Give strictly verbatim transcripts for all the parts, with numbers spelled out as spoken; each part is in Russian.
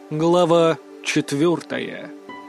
Глава четвертая.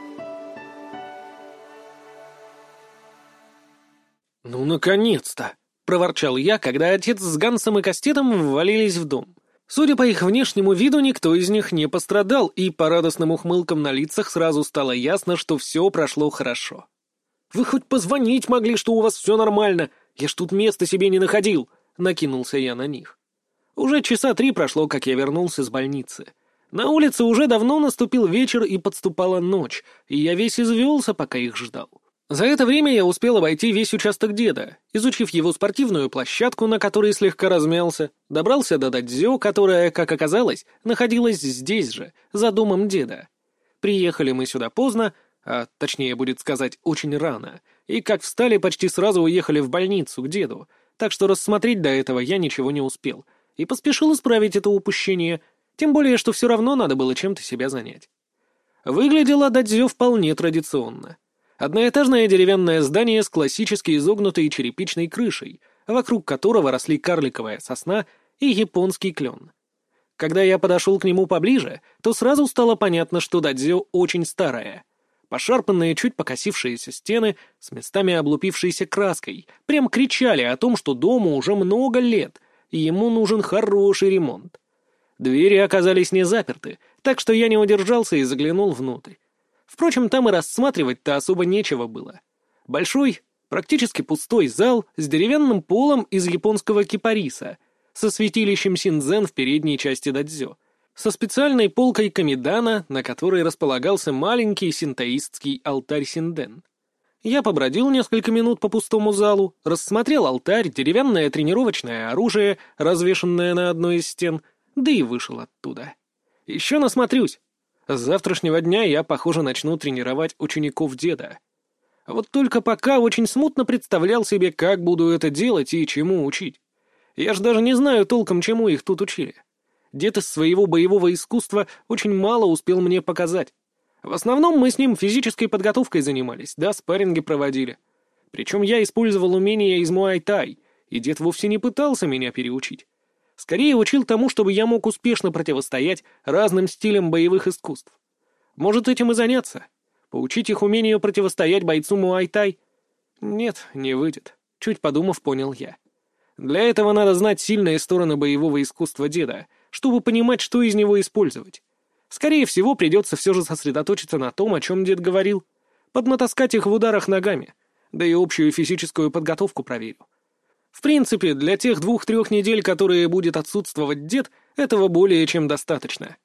«Ну, наконец-то!» — проворчал я, когда отец с Гансом и Кастетом ввалились в дом. Судя по их внешнему виду, никто из них не пострадал, и по радостным ухмылкам на лицах сразу стало ясно, что все прошло хорошо. «Вы хоть позвонить могли, что у вас все нормально? Я ж тут места себе не находил!» — накинулся я на них. Уже часа три прошло, как я вернулся с больницы. На улице уже давно наступил вечер и подступала ночь, и я весь извелся, пока их ждал. За это время я успел обойти весь участок деда, изучив его спортивную площадку, на которой слегка размялся, добрался до дадзё, которая, как оказалось, находилась здесь же, за домом деда. Приехали мы сюда поздно, а точнее будет сказать, очень рано, и как встали, почти сразу уехали в больницу к деду, так что рассмотреть до этого я ничего не успел, и поспешил исправить это упущение, тем более, что все равно надо было чем-то себя занять. Выглядело дадзё вполне традиционно. Одноэтажное деревянное здание с классически изогнутой черепичной крышей, вокруг которого росли карликовая сосна и японский клен. Когда я подошел к нему поближе, то сразу стало понятно, что дадзё очень старое. Пошарпанные, чуть покосившиеся стены с местами облупившейся краской прям кричали о том, что дому уже много лет, и ему нужен хороший ремонт. Двери оказались не заперты, так что я не удержался и заглянул внутрь. Впрочем, там и рассматривать-то особо нечего было. Большой, практически пустой зал с деревянным полом из японского кипариса, со святилищем синдзен в передней части дадзё, со специальной полкой камидана, на которой располагался маленький синтоистский алтарь синден. Я побродил несколько минут по пустому залу, рассмотрел алтарь, деревянное тренировочное оружие, развешанное на одной из стен, да и вышел оттуда. Еще насмотрюсь. С завтрашнего дня я, похоже, начну тренировать учеников деда. А вот только пока очень смутно представлял себе, как буду это делать и чему учить. Я ж даже не знаю толком, чему их тут учили. Дед из своего боевого искусства очень мало успел мне показать. В основном мы с ним физической подготовкой занимались, да, спарринги проводили. Причем я использовал умения из муай-тай, и дед вовсе не пытался меня переучить. Скорее учил тому, чтобы я мог успешно противостоять разным стилям боевых искусств. Может, этим и заняться? Поучить их умению противостоять бойцу муай-тай? Нет, не выйдет. Чуть подумав, понял я. Для этого надо знать сильные стороны боевого искусства деда, чтобы понимать, что из него использовать. Скорее всего, придется все же сосредоточиться на том, о чем дед говорил. Поднатаскать их в ударах ногами, да и общую физическую подготовку проверю. В принципе, для тех двух-трех недель, которые будет отсутствовать дед, этого более чем достаточно.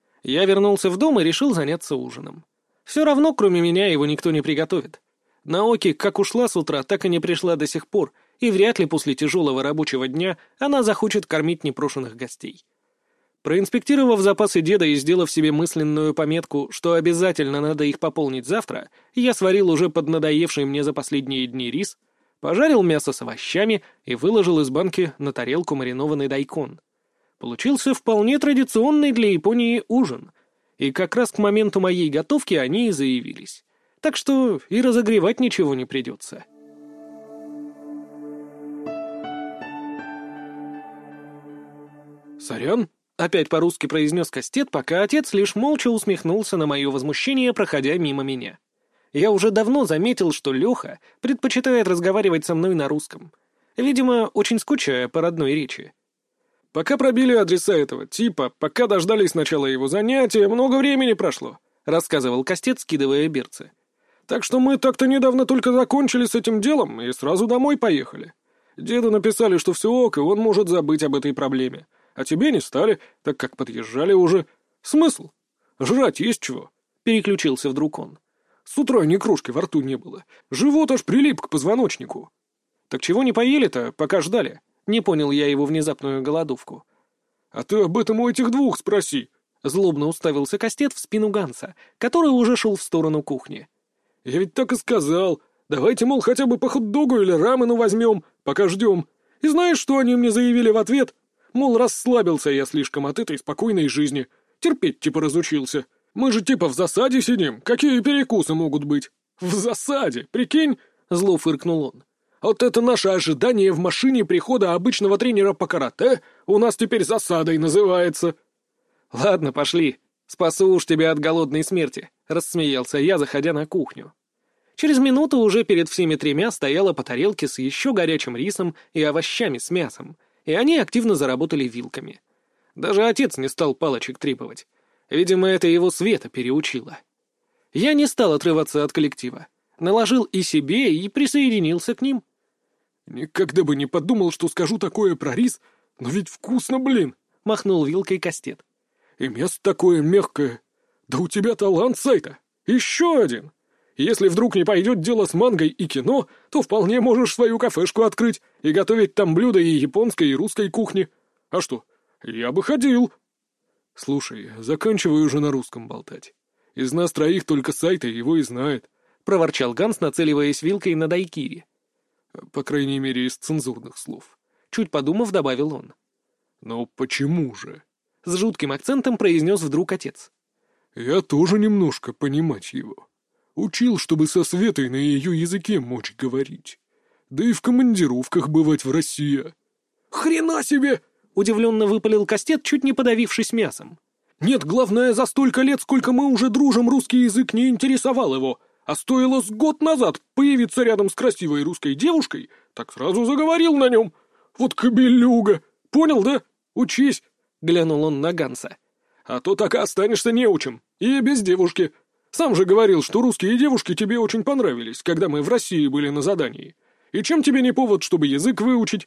Я вернулся в дом и решил заняться ужином. Все равно, кроме меня, его никто не приготовит. Наоки как ушла с утра, так и не пришла до сих пор, и вряд ли после тяжелого рабочего дня она захочет кормить непрошенных гостей. Проинспектировав запасы деда и сделав себе мысленную пометку, что обязательно надо их пополнить завтра, я сварил уже поднадоевший мне за последние дни рис, пожарил мясо с овощами и выложил из банки на тарелку маринованный дайкон. Получился вполне традиционный для Японии ужин, и как раз к моменту моей готовки они и заявились. Так что и разогревать ничего не придется. «Сорян», — опять по-русски произнес Кастет, пока отец лишь молча усмехнулся на мое возмущение, проходя мимо меня. Я уже давно заметил, что Леха предпочитает разговаривать со мной на русском. Видимо, очень скучая по родной речи. «Пока пробили адреса этого типа, пока дождались начала его занятия, много времени прошло», — рассказывал Кастет, скидывая берцы. «Так что мы так-то недавно только закончили с этим делом и сразу домой поехали. Деду написали, что все ок, и он может забыть об этой проблеме. А тебе не стали, так как подъезжали уже. Смысл? Жрать есть чего?» — переключился вдруг он. «С утра ни кружки во рту не было. Живот аж прилип к позвоночнику». «Так чего не поели-то, пока ждали?» Не понял я его внезапную голодовку. «А ты об этом у этих двух спроси!» Злобно уставился Кастет в спину Ганса, который уже шел в сторону кухни. «Я ведь так и сказал. Давайте, мол, хотя бы по хот-догу или рамену возьмем, пока ждем. И знаешь, что они мне заявили в ответ? Мол, расслабился я слишком от этой спокойной жизни. Терпеть типа разучился. Мы же типа в засаде сидим. Какие перекусы могут быть?» «В засаде, прикинь?» — зло фыркнул он. «Вот это наше ожидание в машине прихода обычного тренера по карате у нас теперь засадой называется». «Ладно, пошли», — «Спасу уж тебя от голодной смерти», — рассмеялся я, заходя на кухню. Через минуту уже перед всеми тремя стояла по тарелке с еще горячим рисом и овощами с мясом, и они активно заработали вилками. Даже отец не стал палочек требовать. Видимо, это его Света переучила. Я не стал отрываться от коллектива. Наложил и себе, и присоединился к ним. «Никогда бы не подумал, что скажу такое про рис, но ведь вкусно, блин!» — махнул вилкой Кастет. «И мясо такое мягкое. Да у тебя талант, Сайта! Еще один! Если вдруг не пойдет дело с мангой и кино, то вполне можешь свою кафешку открыть и готовить там блюда и японской, и русской кухни. А что, я бы ходил!» «Слушай, заканчивай уже на русском болтать. Из нас троих только Сайта его и знает», — проворчал Ганс, нацеливаясь вилкой на дайкири. «По крайней мере, из цензурных слов». Чуть подумав, добавил он. «Но почему же?» — с жутким акцентом произнес вдруг отец. «Я тоже немножко понимать его. Учил, чтобы со Светой на ее языке мочь говорить. Да и в командировках бывать в России». «Хрена себе!» — удивленно выпалил Кастет, чуть не подавившись мясом. «Нет, главное, за столько лет, сколько мы уже дружим, русский язык не интересовал его. А стоило с год назад появиться рядом с красивой русской девушкой, так сразу заговорил на нем. Вот кобелюга! Понял, да? Учись!» — глянул он на Ганса. «А то так и останешься неучим. И без девушки. Сам же говорил, что русские девушки тебе очень понравились, когда мы в России были на задании. И чем тебе не повод, чтобы язык выучить?»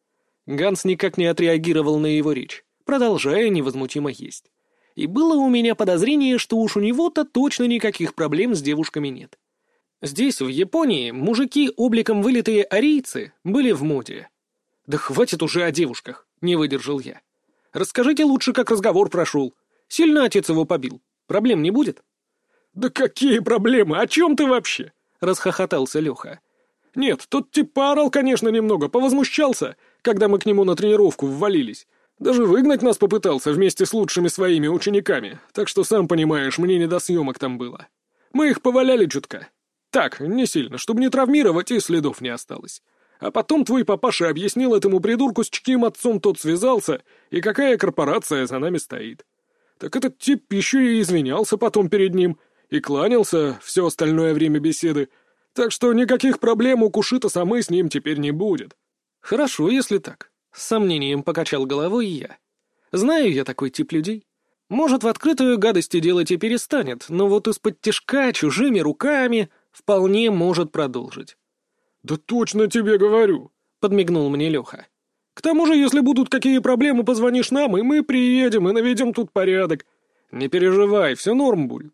Ганс никак не отреагировал на его речь, продолжая невозмутимо есть. И было у меня подозрение, что уж у него-то точно никаких проблем с девушками нет. Здесь, в Японии, мужики, обликом вылитые арийцы, были в моде. «Да хватит уже о девушках», — не выдержал я. «Расскажите лучше, как разговор прошел. Сильно отец его побил. Проблем не будет?» «Да какие проблемы? О чем ты вообще?» — расхохотался Леха. «Нет, тот типа орал, конечно, немного, повозмущался, когда мы к нему на тренировку ввалились. Даже выгнать нас попытался вместе с лучшими своими учениками, так что, сам понимаешь, мне не до съемок там было. Мы их поваляли чутка. Так, не сильно, чтобы не травмировать и следов не осталось. А потом твой папаша объяснил этому придурку, с чьим отцом тот связался, и какая корпорация за нами стоит. Так этот тип еще и извинялся потом перед ним, и кланялся все остальное время беседы, так что никаких проблем у Кушита-самы с ним теперь не будет». «Хорошо, если так», — с сомнением покачал головой я. «Знаю я такой тип людей. Может, в открытую гадости делать и перестанет, но вот из-под тишка, чужими руками вполне может продолжить». «Да точно тебе говорю», — подмигнул мне Леха. «К тому же, если будут какие проблемы, позвонишь нам, и мы приедем и наведем тут порядок. Не переживай, все норм будет».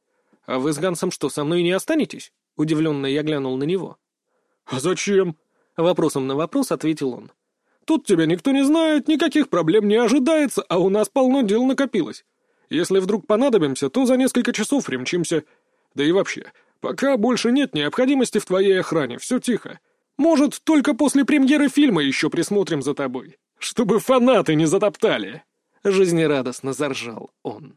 «А вы с Гансом что, со мной не останетесь?» — удивленно я глянул на него. «А зачем?» — вопросом на вопрос ответил он. «Тут тебя никто не знает, никаких проблем не ожидается, а у нас полно дел накопилось. Если вдруг понадобимся, то за несколько часов ремчимся. Да и вообще, пока больше нет необходимости в твоей охране, все тихо. Может, только после премьеры фильма еще присмотрим за тобой, чтобы фанаты не затоптали». Жизнерадостно заржал он.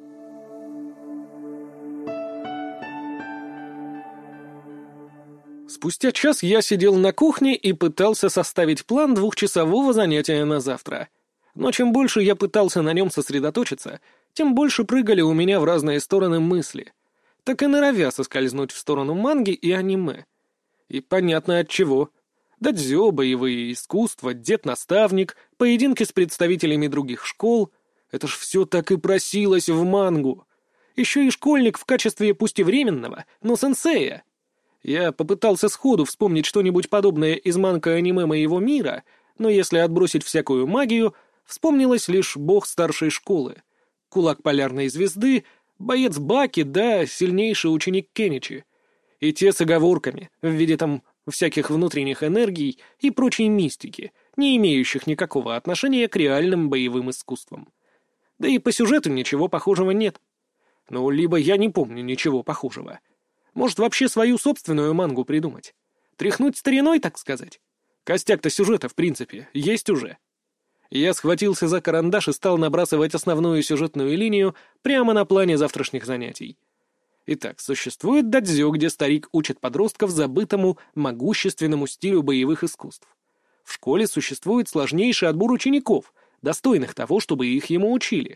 Спустя час я сидел на кухне и пытался составить план двухчасового занятия на завтра. Но чем больше я пытался на нем сосредоточиться, тем больше прыгали у меня в разные стороны мысли, так и норовя соскользнуть в сторону манги и аниме. И понятно от чего. Дадзё, боевые искусства, дед-наставник, поединки с представителями других школ — это ж все так и просилось в мангу. Еще и школьник в качестве пусть и временного, но сенсея. Я попытался сходу вспомнить что-нибудь подобное из манга-аниме моего мира, но если отбросить всякую магию, вспомнилось лишь бог старшей школы, кулак полярной звезды, боец Баки, да сильнейший ученик Кеничи. И те с оговорками, в виде там всяких внутренних энергий и прочей мистики, не имеющих никакого отношения к реальным боевым искусствам. Да и по сюжету ничего похожего нет. Ну, либо я не помню ничего похожего. Может, вообще свою собственную мангу придумать? Тряхнуть стариной, так сказать? Костяк-то сюжета, в принципе, есть уже. Я схватился за карандаш и стал набрасывать основную сюжетную линию прямо на плане завтрашних занятий. Итак, существует дадзё, где старик учит подростков забытому, могущественному стилю боевых искусств. В школе существует сложнейший отбор учеников, достойных того, чтобы их ему учили.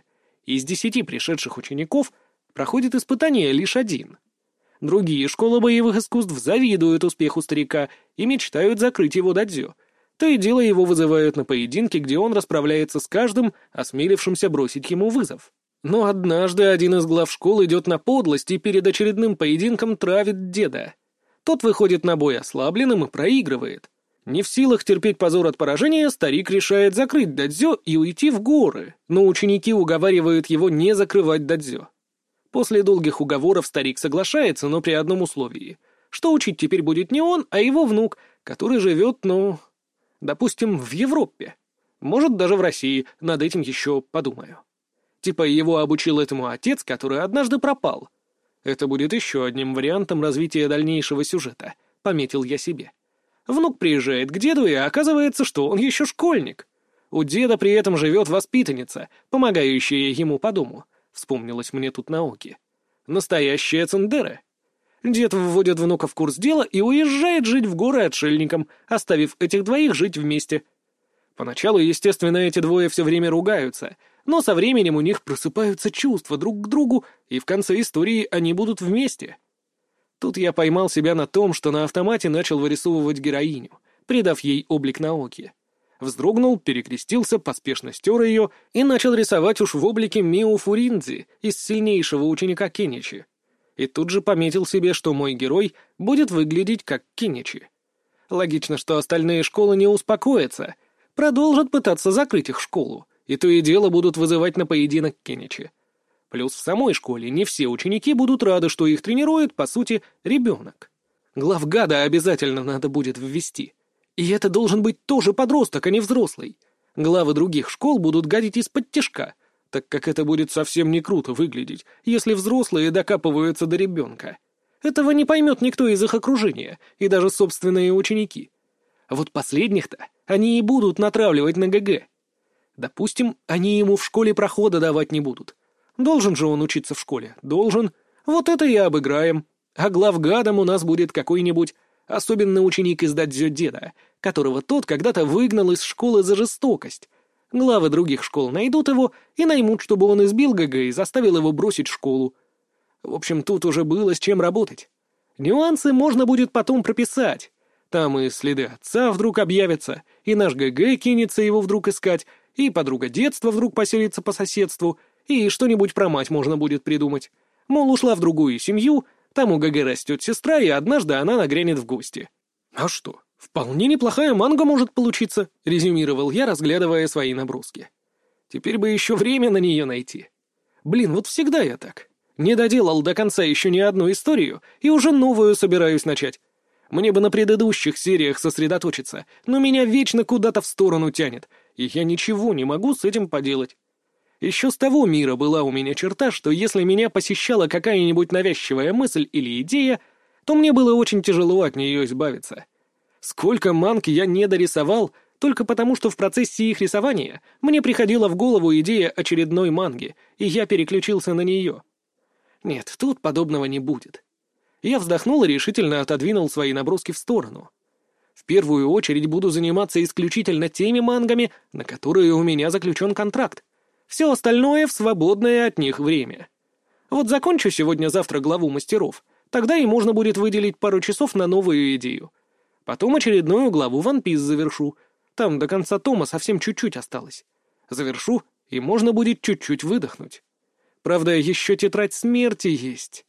Из десяти пришедших учеников проходит испытание лишь один. Другие школы боевых искусств завидуют успеху старика и мечтают закрыть его дадзё. То и дело его вызывают на поединки, где он расправляется с каждым, осмелившимся бросить ему вызов. Но однажды один из глав школ идет на подлость и перед очередным поединком травит деда. Тот выходит на бой ослабленным и проигрывает. Не в силах терпеть позор от поражения, старик решает закрыть дадзё и уйти в горы, но ученики уговаривают его не закрывать дадзё. После долгих уговоров старик соглашается, но при одном условии, что учить теперь будет не он, а его внук, который живет, ну, допустим, в Европе. Может, даже в России, над этим еще подумаю. Типа его обучил этому отец, который однажды пропал. Это будет еще одним вариантом развития дальнейшего сюжета, пометил я себе. Внук приезжает к деду, и оказывается, что он еще школьник. У деда при этом живет воспитанница, помогающая ему по дому. Вспомнилось мне тут Наоки. Настоящая цендера. Дед вводит внука в курс дела и уезжает жить в горы отшельником, оставив этих двоих жить вместе. Поначалу, естественно, эти двое все время ругаются, но со временем у них просыпаются чувства друг к другу, и в конце истории они будут вместе. Тут я поймал себя на том, что на автомате начал вырисовывать героиню, придав ей облик Наоки. Вздрогнул, перекрестился, поспешно стер ее и начал рисовать уж в облике Мио Фуринзи из сильнейшего ученика Кеничи. И тут же пометил себе, что мой герой будет выглядеть как Кеничи. Логично, что остальные школы не успокоятся, продолжат пытаться закрыть их школу, и то и дело будут вызывать на поединок Кеничи. Плюс в самой школе не все ученики будут рады, что их тренирует, по сути, ребенок. Главгада обязательно надо будет ввести. И это должен быть тоже подросток, а не взрослый. Главы других школ будут гадить из-под тишка, так как это будет совсем не круто выглядеть, если взрослые докапываются до ребенка. Этого не поймет никто из их окружения, и даже собственные ученики. А вот последних-то они и будут натравливать на ГГ. Допустим, они ему в школе прохода давать не будут. Должен же он учиться в школе? Должен. Вот это и обыграем. А главгадом у нас будет какой-нибудь особенный ученик из дадзё деда, которого тот когда-то выгнал из школы за жестокость. Главы других школ найдут его и наймут, чтобы он избил ГГ и заставил его бросить школу. В общем, тут уже было с чем работать. Нюансы можно будет потом прописать. Там и следы отца вдруг объявятся, и наш ГГ кинется его вдруг искать, и подруга детства вдруг поселится по соседству, и что-нибудь про мать можно будет придумать. Мол, ушла в другую семью, там у ГГ растет сестра, и однажды она нагрянет в гости. А что, вполне неплохая манга может получиться, резюмировал я, разглядывая свои наброски. Теперь бы еще время на нее найти. Блин, вот всегда я так. Не доделал до конца еще ни одну историю, и уже новую собираюсь начать. Мне бы на предыдущих сериях сосредоточиться, но меня вечно куда-то в сторону тянет, и я ничего не могу с этим поделать. Еще с того мира была у меня черта, что если меня посещала какая-нибудь навязчивая мысль или идея, то мне было очень тяжело от нее избавиться. Сколько манг я не дорисовал, только потому что в процессе их рисования мне приходила в голову идея очередной манги, и я переключился на нее. Нет, тут подобного не будет. Я вздохнул и решительно отодвинул свои наброски в сторону. В первую очередь буду заниматься исключительно теми мангами, на которые у меня заключен контракт. Все остальное в свободное от них время. Вот закончу сегодня-завтра главу мастеров, тогда и можно будет выделить пару часов на новую идею. Потом очередную главу One Piece завершу. Там до конца тома совсем чуть-чуть осталось. Завершу, и можно будет чуть-чуть выдохнуть. Правда, еще тетрадь смерти есть.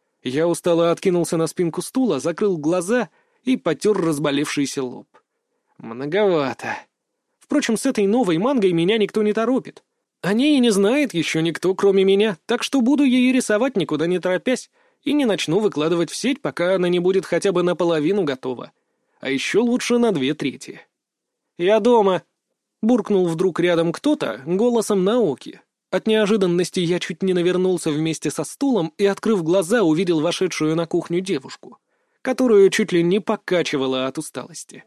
Я устало откинулся на спинку стула, закрыл глаза и потер разболевшийся лоб. Многовато. Впрочем, с этой новой мангой меня никто не торопит. О ней и не знает еще никто, кроме меня, так что буду ее рисовать, никуда не торопясь, и не начну выкладывать в сеть, пока она не будет хотя бы наполовину готова. А еще лучше на две трети. «Я дома!» — буркнул вдруг рядом кто-то голосом Наоки. От неожиданности я чуть не навернулся вместе со стулом и, открыв глаза, увидел вошедшую на кухню девушку, которую чуть ли не покачивала от усталости.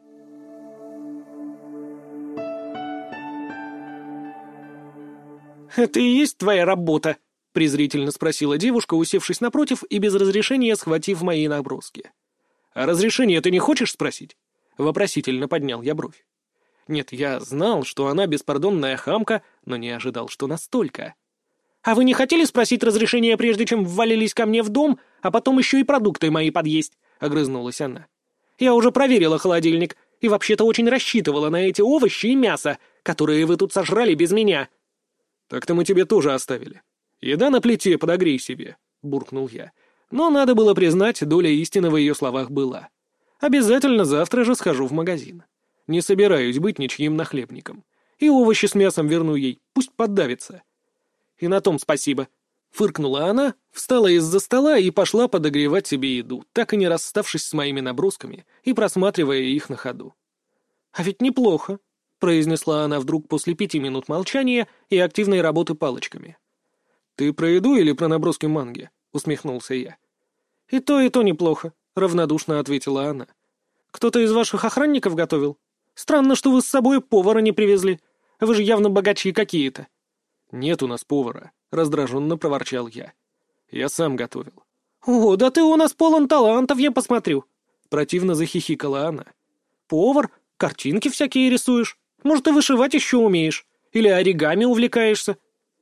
«Это и есть твоя работа?» — презрительно спросила девушка, усевшись напротив и без разрешения схватив мои наброски. «А разрешение ты не хочешь спросить?» — вопросительно поднял я бровь. Нет, я знал, что она беспардонная хамка, но не ожидал, что настолько. «А вы не хотели спросить разрешения, прежде чем ввалились ко мне в дом, а потом еще и продукты мои подъесть?» — огрызнулась она. «Я уже проверила холодильник и вообще-то очень рассчитывала на эти овощи и мясо, которые вы тут сожрали без меня». «Так-то мы тебе тоже оставили. Еда на плите, подогрей себе», — буркнул я. Но надо было признать, доля истины в ее словах была. «Обязательно завтра же схожу в магазин. Не собираюсь быть ничьим нахлебником. И овощи с мясом верну ей, пусть поддавится». «И на том спасибо», — фыркнула она, встала из-за стола и пошла подогревать себе еду, так и не расставшись с моими набросками и просматривая их на ходу. «А ведь неплохо», — произнесла она вдруг после пяти минут молчания и активной работы палочками. «Ты про еду или про наброски манги?» — усмехнулся я. «И то, и то неплохо», — равнодушно ответила она. «Кто-то из ваших охранников готовил? Странно, что вы с собой повара не привезли. Вы же явно богачи какие-то». «Нет у нас повара», — раздраженно проворчал я. «Я сам готовил». «О, да ты у нас полон талантов, я посмотрю», — противно захихикала она. «Повар? Картинки всякие рисуешь? Может, и вышивать еще умеешь? Или оригами увлекаешься?»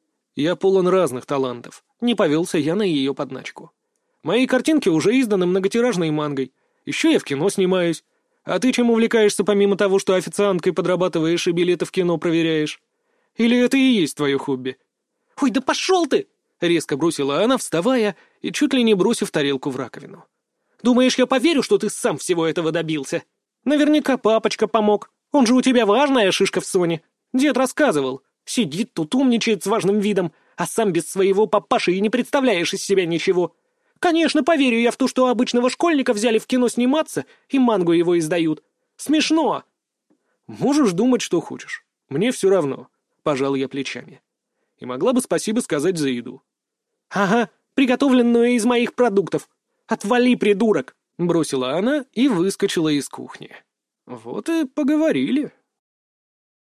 «Я полон разных талантов», — не повелся я на ее подначку. «Мои картинки уже изданы многотиражной мангой. Еще я в кино снимаюсь. А ты чем увлекаешься, помимо того, что официанткой подрабатываешь и билеты в кино проверяешь? Или это и есть твое хобби?» «Ой, да пошел ты!» — резко бросила она, вставая и чуть ли не бросив тарелку в раковину. «Думаешь, я поверю, что ты сам всего этого добился? Наверняка папочка помог. Он же у тебя важная шишка в соне. Дед рассказывал. Сидит тут, умничает с важным видом, а сам без своего папаши и не представляешь из себя ничего. Конечно, поверю я в то, что обычного школьника взяли в кино сниматься и мангу его издают. Смешно!» «Можешь думать, что хочешь. Мне все равно», — пожал я плечами. «И могла бы спасибо сказать за еду». «Ага, приготовленную из моих продуктов. Отвали, придурок!» — бросила она и выскочила из кухни. «Вот и поговорили».